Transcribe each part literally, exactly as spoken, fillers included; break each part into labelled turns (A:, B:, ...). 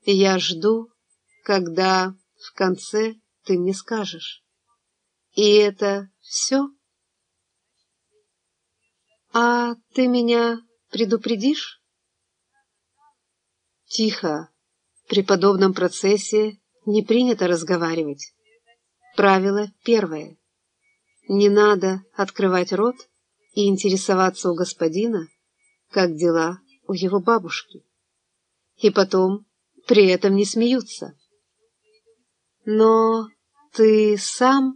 A: Я жду, когда в конце ты мне скажешь. И это все? А ты меня предупредишь? Тихо. При подобном процессе не принято разговаривать. Правило первое. Не надо открывать рот и интересоваться у господина, как дела у его бабушки. И потом при этом не смеются. Но ты сам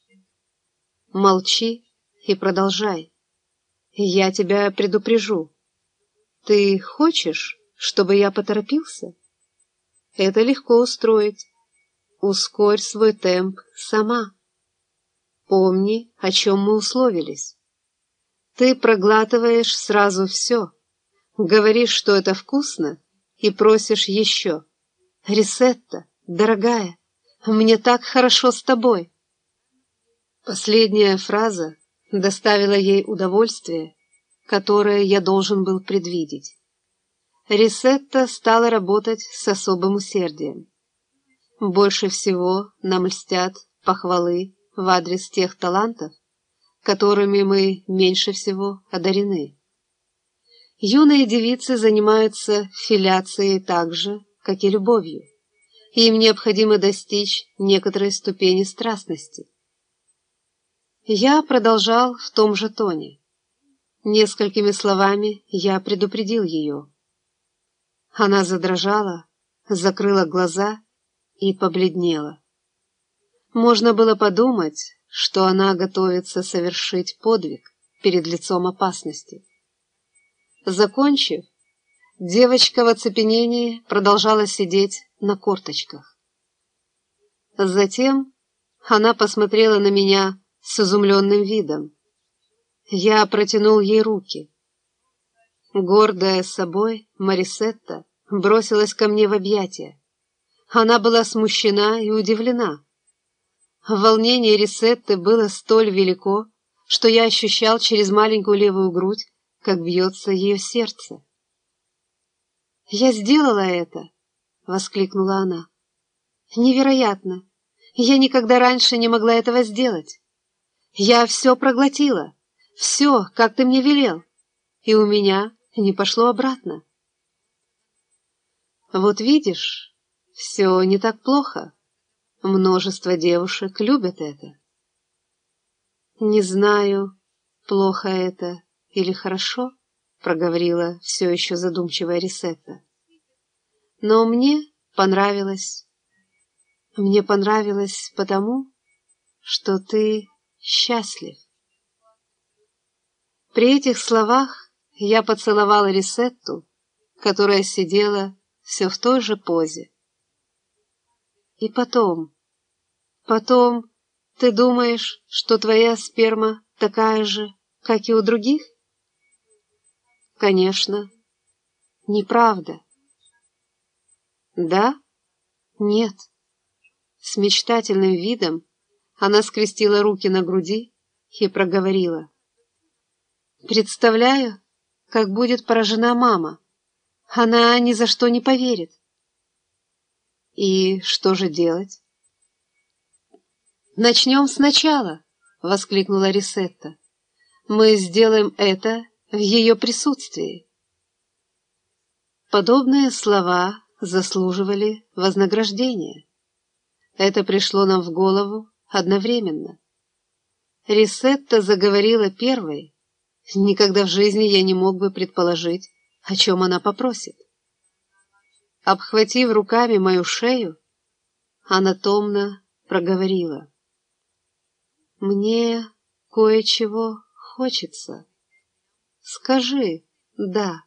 A: молчи и продолжай. Я тебя предупрежу. Ты хочешь, чтобы я поторопился? Это легко устроить. Ускорь свой темп сама. Помни, о чем мы условились. Ты проглатываешь сразу все, говоришь, что это вкусно, и просишь еще. Рисетта, дорогая, мне так хорошо с тобой. Последняя фраза доставила ей удовольствие, которое я должен был предвидеть. Рисетта стала работать с особым усердием. Больше всего нам льстят похвалы в адрес тех талантов, которыми мы меньше всего одарены. Юные девицы занимаются филяцией так же, как и любовью. Им необходимо достичь некоторой ступени страстности. Я продолжал в том же тоне. Несколькими словами я предупредил ее. Она задрожала, закрыла глаза и побледнела. Можно было подумать, что она готовится совершить подвиг перед лицом опасности. Закончив, девочка в оцепенении продолжала сидеть на корточках. Затем она посмотрела на меня с изумленным видом. Я протянул ей руки. Гордая собой, Марисетта бросилась ко мне в объятия. Она была смущена и удивлена. Волнение Рисетты было столь велико, что я ощущал через маленькую левую грудь, как бьется ее сердце. «Я сделала это!» — воскликнула она. «Невероятно! Я никогда раньше не могла этого сделать. Я все проглотила, все, как ты мне велел, и у меня не пошло обратно». «Вот видишь, все не так плохо. Множество девушек любят это». «Не знаю, плохо это или хорошо», — проговорила все еще задумчивая Рисетта. «Но мне понравилось. Мне понравилось потому, что ты счастлив». При этих словах я поцеловала Рисетту, которая сидела все в той же позе. «И потом, потом ты думаешь, что твоя сперма такая же, как и у других?» «Конечно. Неправда». «Да? Нет». С мечтательным видом она скрестила руки на груди и проговорила. «Представляю, как будет поражена мама. Она ни за что не поверит». «И что же делать?» «Начнем сначала», — воскликнула Рисетта. «Мы сделаем это в ее присутствии». Подобные слова заслуживали вознаграждения. Это пришло нам в голову одновременно. Рисетта заговорила первой. Никогда в жизни я не мог бы предположить, о чем она попросит. Обхватив руками мою шею, она томно проговорила. «Мне кое-чего хочется. Скажи «да».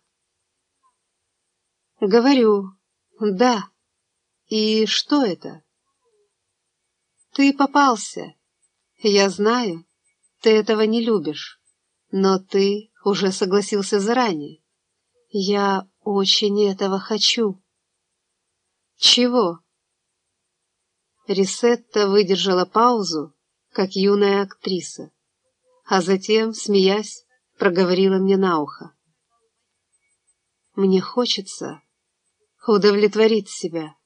A: «Говорю «да». И что это?» «Ты попался. Я знаю, ты этого не любишь, но ты уже согласился заранее. Я очень этого хочу». «Чего?» Рисетта выдержала паузу, как юная актриса, а затем, смеясь, проговорила мне на ухо. «Мне хочется, удовлетворить себя.